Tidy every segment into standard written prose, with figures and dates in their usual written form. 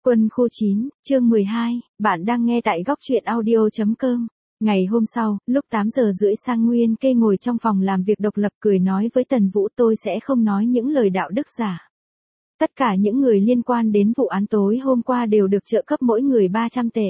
Quân khu 9, chương 12, bạn đang nghe tại góc truyện audio.com. Ngày hôm sau, lúc 8 giờ rưỡi Sang Nguyên Kê ngồi trong phòng làm việc độc lập cười nói với Tần Vũ tôi sẽ không nói những lời đạo đức giả. Tất cả những người liên quan đến vụ án tối hôm qua đều được trợ cấp mỗi người 300 tệ.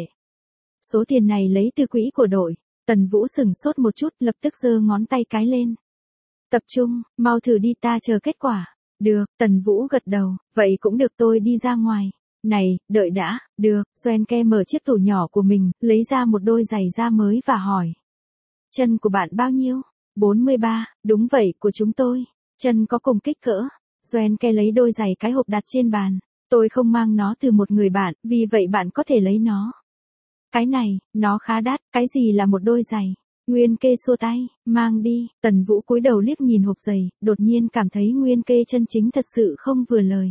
Số tiền này lấy từ quỹ của đội. Tần Vũ sửng sốt một chút lập tức giơ ngón tay cái lên. Tập trung, mau thử đi ta chờ kết quả. Được, Tần Vũ gật đầu, vậy cũng được tôi đi ra ngoài. Này, đợi đã, được, Doenke mở chiếc tủ nhỏ của mình, lấy ra một đôi giày da mới và hỏi. Chân của bạn bao nhiêu? 43, đúng vậy, của chúng tôi. Chân có cùng kích cỡ. Doenke lấy đôi giày cái hộp đặt trên bàn. Tôi không mang nó từ một người bạn, vì vậy bạn có thể lấy nó. Cái này, nó khá đắt, cái gì là một đôi giày? Nguyên Kê xua tay, mang đi. Tần Vũ cúi đầu liếc nhìn hộp giày, đột nhiên cảm thấy Nguyên Kê chân chính thật sự không vừa lời.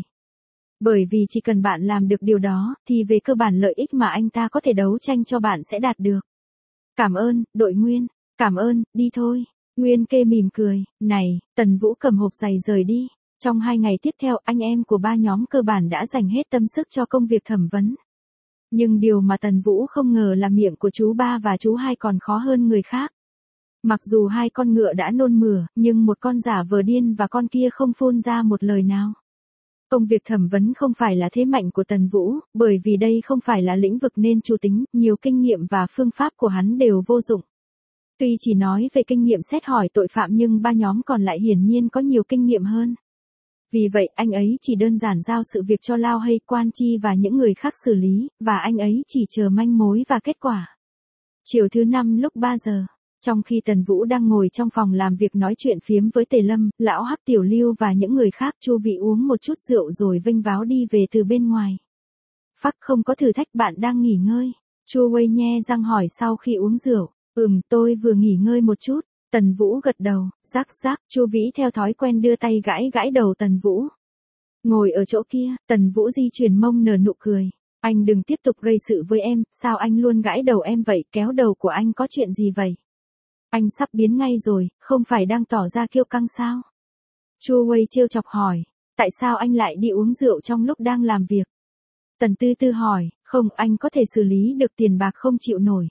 Bởi vì chỉ cần bạn làm được điều đó, thì về cơ bản lợi ích mà anh ta có thể đấu tranh cho bạn sẽ đạt được. Cảm ơn, đội Nguyên. Cảm ơn, đi thôi. Nguyên Kê mỉm cười, này, Tần Vũ cầm hộp giày rời đi. Trong 2 ngày tiếp theo anh em của ba nhóm cơ bản đã dành hết tâm sức cho công việc thẩm vấn. Nhưng điều mà Tần Vũ không ngờ là miệng của chú ba và chú hai còn khó hơn người khác. Mặc dù 2 con ngựa đã nôn mửa, nhưng một con giả vờ điên và con kia không phun ra một lời nào. Công việc thẩm vấn không phải là thế mạnh của Tần Vũ, bởi vì đây không phải là lĩnh vực nên chủ tính, nhiều kinh nghiệm và phương pháp của hắn đều vô dụng. Tuy chỉ nói về kinh nghiệm xét hỏi tội phạm nhưng ba nhóm còn lại hiển nhiên có nhiều kinh nghiệm hơn. Vì vậy anh ấy chỉ đơn giản giao sự việc cho Lao hay Quan Chi và những người khác xử lý, và anh ấy chỉ chờ manh mối và kết quả. Chiều thứ 5 lúc 3 giờ, trong khi Tần Vũ đang ngồi trong phòng làm việc nói chuyện phiếm với Tề Lâm, Lão Hắc Tiểu Lưu và những người khác, Chu Vị uống một chút rượu rồi vênh váo đi về từ bên ngoài. Phắc không có thử thách bạn đang nghỉ ngơi. Chu Wei nhe răng hỏi sau khi uống rượu. Tôi vừa nghỉ ngơi một chút. Tần Vũ gật đầu, rắc rắc, Chu Vĩ theo thói quen đưa tay gãi gãi đầu Tần Vũ. Ngồi ở chỗ kia, Tần Vũ di chuyển mông nở nụ cười. Anh đừng tiếp tục gây sự với em, sao anh luôn gãi đầu em vậy, kéo đầu của anh có chuyện gì vậy? Anh sắp biến ngay rồi, không phải đang tỏ ra kiêu căng sao? Chu Wei trêu chọc hỏi, tại sao anh lại đi uống rượu trong lúc đang làm việc? Tần Tư Tư hỏi, không, anh có thể xử lý được tiền bạc không chịu nổi.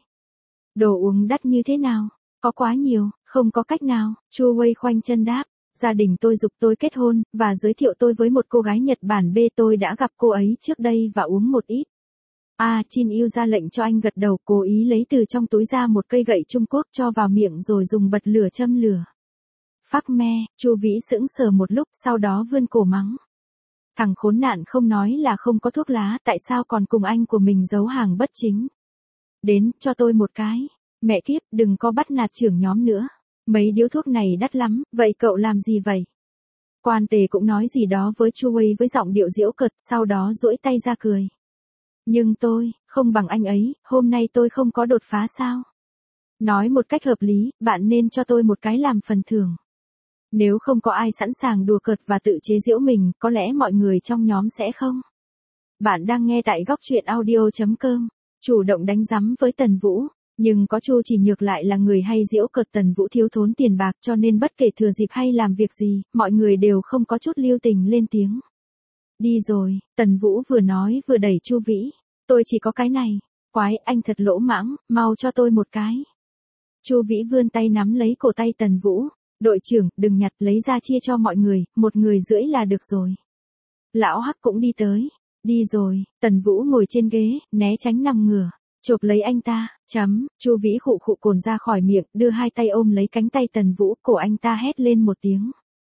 Đồ uống đắt như thế nào? Có quá nhiều, không có cách nào. Chu Wei khoanh chân đáp, gia đình tôi giục tôi kết hôn, và giới thiệu tôi với một cô gái Nhật Bản B. Tôi đã gặp cô ấy trước đây và uống một ít. Chin Yêu ra lệnh cho anh gật đầu, cố ý lấy từ trong túi ra một cây gậy Trung Quốc cho vào miệng rồi dùng bật lửa châm lửa. Phác me, Chu Vĩ sững sờ một lúc, sau đó vươn cổ mắng. Thằng khốn nạn không nói là không có thuốc lá, tại sao còn cùng anh của mình giấu hàng bất chính? Đến, cho tôi một cái. Mẹ kiếp, đừng có bắt nạt trưởng nhóm nữa. Mấy điếu thuốc này đắt lắm, vậy cậu làm gì vậy? Quan Tề cũng nói gì đó với Chu Wei với giọng điệu giễu cợt, sau đó duỗi tay ra cười. Nhưng tôi, không bằng anh ấy, hôm nay tôi không có đột phá sao? Nói một cách hợp lý, bạn nên cho tôi một cái làm phần thưởng. Nếu không có ai sẵn sàng đùa cợt và tự chế giễu mình, có lẽ mọi người trong nhóm sẽ không. Bạn đang nghe tại góc truyện audio.com, chủ động đánh giám với Tần Vũ. Nhưng có Chu Chỉ Nhược lại là người hay giễu cợt Tần Vũ thiếu thốn tiền bạc, cho nên bất kể thừa dịp hay làm việc gì, mọi người đều không có chút lưu tình lên tiếng. Đi rồi, Tần Vũ vừa nói vừa đẩy Chu Vĩ. Tôi chỉ có cái này. Quái, anh thật lỗ mãng, mau cho tôi một cái. Chu Vĩ vươn tay nắm lấy cổ tay Tần Vũ. Đội trưởng, đừng nhặt, lấy ra chia cho mọi người, 1,5 người là được rồi. Lão Hắc cũng đi tới. Đi rồi, Tần Vũ ngồi trên ghế, né tránh nằm ngửa. Chộp lấy anh ta, Chu Vĩ khụ khụ cồn ra khỏi miệng, đưa 2 tay ôm lấy cánh tay Tần Vũ, cổ anh ta hét lên một tiếng.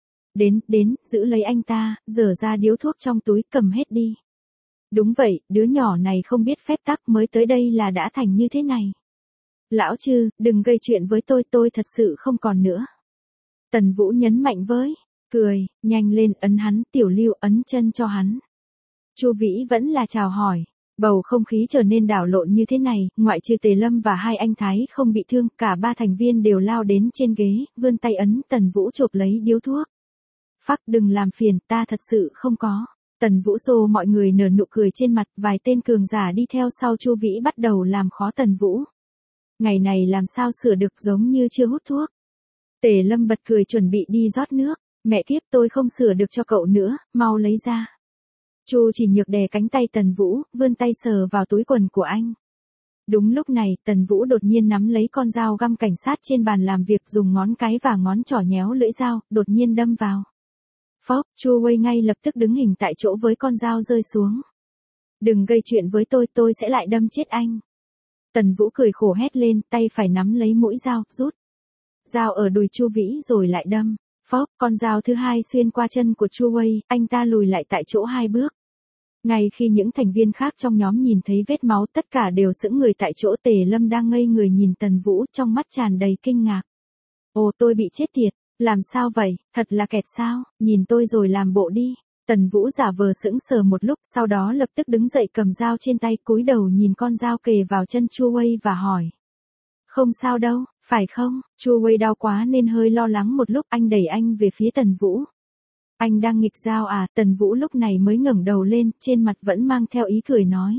Đến, giữ lấy anh ta, dở ra điếu thuốc trong túi, cầm hết đi. Đúng vậy, đứa nhỏ này không biết phép tắc, mới tới đây là đã thành như thế này. Lão Trư, đừng gây chuyện với tôi thật sự không còn nữa. Tần Vũ nhấn mạnh với, cười, nhanh lên, ấn hắn, Tiểu Lưu ấn chân cho hắn. Chu Vĩ vẫn là chào hỏi. Bầu không khí trở nên đảo lộn như thế này, ngoại trừ Tề Lâm và 2 anh Thái không bị thương, cả 3 thành viên đều lao đến trên ghế, vươn tay ấn Tần Vũ chộp lấy điếu thuốc. Phắc đừng làm phiền, ta thật sự không có. Tần Vũ xô mọi người nở nụ cười trên mặt, vài tên cường giả đi theo sau Chu Vĩ bắt đầu làm khó Tần Vũ. Ngày này làm sao sửa được, giống như chưa hút thuốc. Tề Lâm bật cười chuẩn bị đi rót nước. Mẹ kiếp, tôi không sửa được cho cậu nữa, mau lấy ra. Chu Chỉ Nhược đè cánh tay Tần Vũ, vươn tay sờ vào túi quần của anh. Đúng lúc này, Tần Vũ đột nhiên nắm lấy con dao găm cảnh sát trên bàn làm việc, dùng ngón cái và ngón trỏ nhéo lưỡi dao, đột nhiên đâm vào. Phốc, Chu Wei ngay lập tức đứng hình tại chỗ với con dao rơi xuống. Đừng gây chuyện với tôi sẽ lại đâm chết anh. Tần Vũ cười khổ hét lên, tay phải nắm lấy mũi dao, rút dao ở đùi Chu Vĩ rồi lại đâm. Phốc, con dao thứ hai xuyên qua chân của Chu Wei, anh ta lùi lại tại chỗ 2 bước. Ngay khi những thành viên khác trong nhóm nhìn thấy vết máu, tất cả đều sững người tại chỗ. Tề Lâm đang ngây người nhìn Tần Vũ, trong mắt tràn đầy kinh ngạc. Ồ, tôi bị chết tiệt, làm sao vậy, thật là kẹt sao, nhìn tôi rồi làm bộ đi. Tần Vũ giả vờ sững sờ một lúc, sau đó lập tức đứng dậy cầm dao trên tay, cúi đầu nhìn con dao kề vào chân Chu Wei và hỏi. Không sao đâu, phải không? Chu Wei đau quá nên hơi lo lắng một lúc, anh đẩy anh về phía Tần Vũ. Anh đang nghịch dao à? Tần Vũ lúc này mới ngẩng đầu lên, trên mặt vẫn mang theo ý cười nói.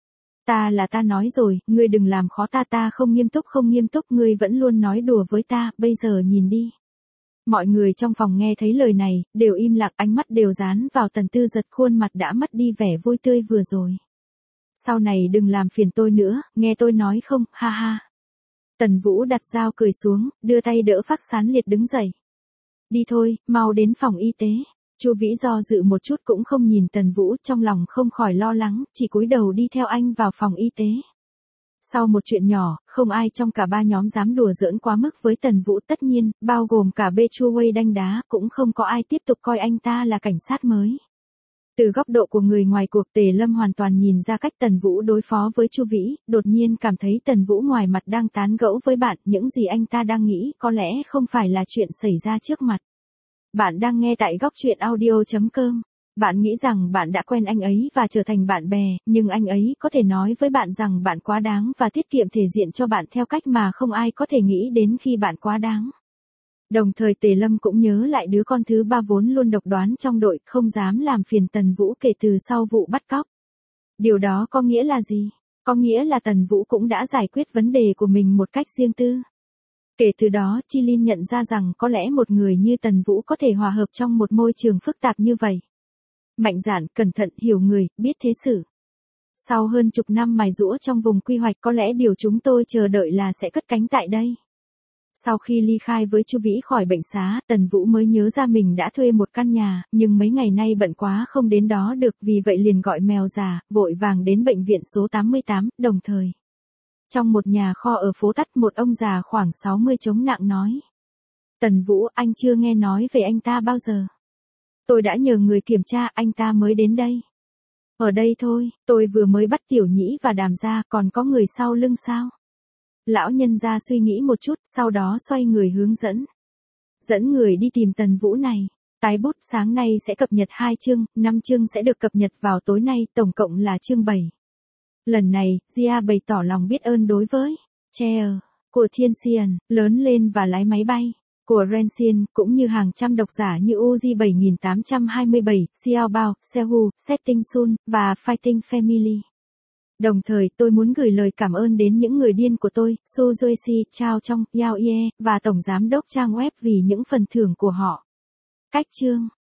Ta nói rồi, ngươi đừng làm khó ta không nghiêm túc, ngươi vẫn luôn nói đùa với ta, bây giờ nhìn đi. Mọi người trong phòng nghe thấy lời này, đều im lặng, ánh mắt đều dán vào Tần Tư Giật, khuôn mặt đã mất đi vẻ vui tươi vừa rồi. Sau này đừng làm phiền tôi nữa, nghe tôi nói không, ha ha. Tần Vũ đặt dao cười xuống, đưa tay đỡ Phác Sán Liệt đứng dậy. Đi thôi, mau đến phòng y tế. Chu Vĩ do dự một chút cũng không nhìn Tần Vũ, trong lòng không khỏi lo lắng, chỉ cúi đầu đi theo anh vào phòng y tế. Sau một chuyện nhỏ, không ai trong cả 3 nhóm dám đùa giỡn quá mức với Tần Vũ, tất nhiên, bao gồm cả bê Chu Wei đanh đá, cũng không có ai tiếp tục coi anh ta là cảnh sát mới. Từ góc độ của người ngoài cuộc, Tề Lâm hoàn toàn nhìn ra cách Tần Vũ đối phó với Chu Vĩ, đột nhiên cảm thấy Tần Vũ ngoài mặt đang tán gẫu với bạn, những gì anh ta đang nghĩ có lẽ không phải là chuyện xảy ra trước mặt. Bạn đang nghe tại góc truyện audio.com. Bạn nghĩ rằng bạn đã quen anh ấy và trở thành bạn bè, nhưng anh ấy có thể nói với bạn rằng bạn quá đáng và tiết kiệm thể diện cho bạn theo cách mà không ai có thể nghĩ đến khi bạn quá đáng. Đồng thời Tề Lâm cũng nhớ lại đứa con thứ 3 vốn luôn độc đoán trong đội, không dám làm phiền Tần Vũ kể từ sau vụ bắt cóc. Điều đó có nghĩa là gì? Có nghĩa là Tần Vũ cũng đã giải quyết vấn đề của mình một cách riêng tư. Kể từ đó, Chi Lin nhận ra rằng có lẽ một người như Tần Vũ có thể hòa hợp trong một môi trường phức tạp như vậy. Mạnh dạn, cẩn thận, hiểu người, biết thế xử. Sau hơn chục năm mài giũa trong vùng quy hoạch, có lẽ điều chúng tôi chờ đợi là sẽ cất cánh tại đây. Sau khi ly khai với Chu Vĩ khỏi bệnh xá, Tần Vũ mới nhớ ra mình đã thuê một căn nhà, nhưng mấy ngày nay bận quá không đến đó được, vì vậy liền gọi mèo già, vội vàng đến bệnh viện số 88, đồng thời. Trong một nhà kho ở phố Tắt, một ông già khoảng 60 chống nặng nói. Tần Vũ, anh chưa nghe nói về anh ta bao giờ. Tôi đã nhờ người kiểm tra, anh ta mới đến đây. Ở đây thôi, tôi vừa mới bắt Tiểu Nhĩ và Đàm ra, còn có người sau lưng sao? Lão nhân gia suy nghĩ một chút, sau đó xoay người hướng dẫn người đi tìm Tần Vũ này. Tái bút, sáng nay sẽ cập nhật 2 chương, 5 chương sẽ được cập nhật vào tối nay, tổng cộng là chương 7. Lần này, Gia bày tỏ lòng biết ơn đối với Chair của Thiên Xian, lớn lên và lái máy bay của Renxian, cũng như hàng trăm độc giả như Uzi 7827, Xiao Bao, Sehu, Setting Sun, và Fighting Family. Đồng thời, tôi muốn gửi lời cảm ơn đến những người điên của tôi, Su Joyce, Chao Trong, Yao Ye, và Tổng Giám đốc trang web vì những phần thưởng của họ. Cách chương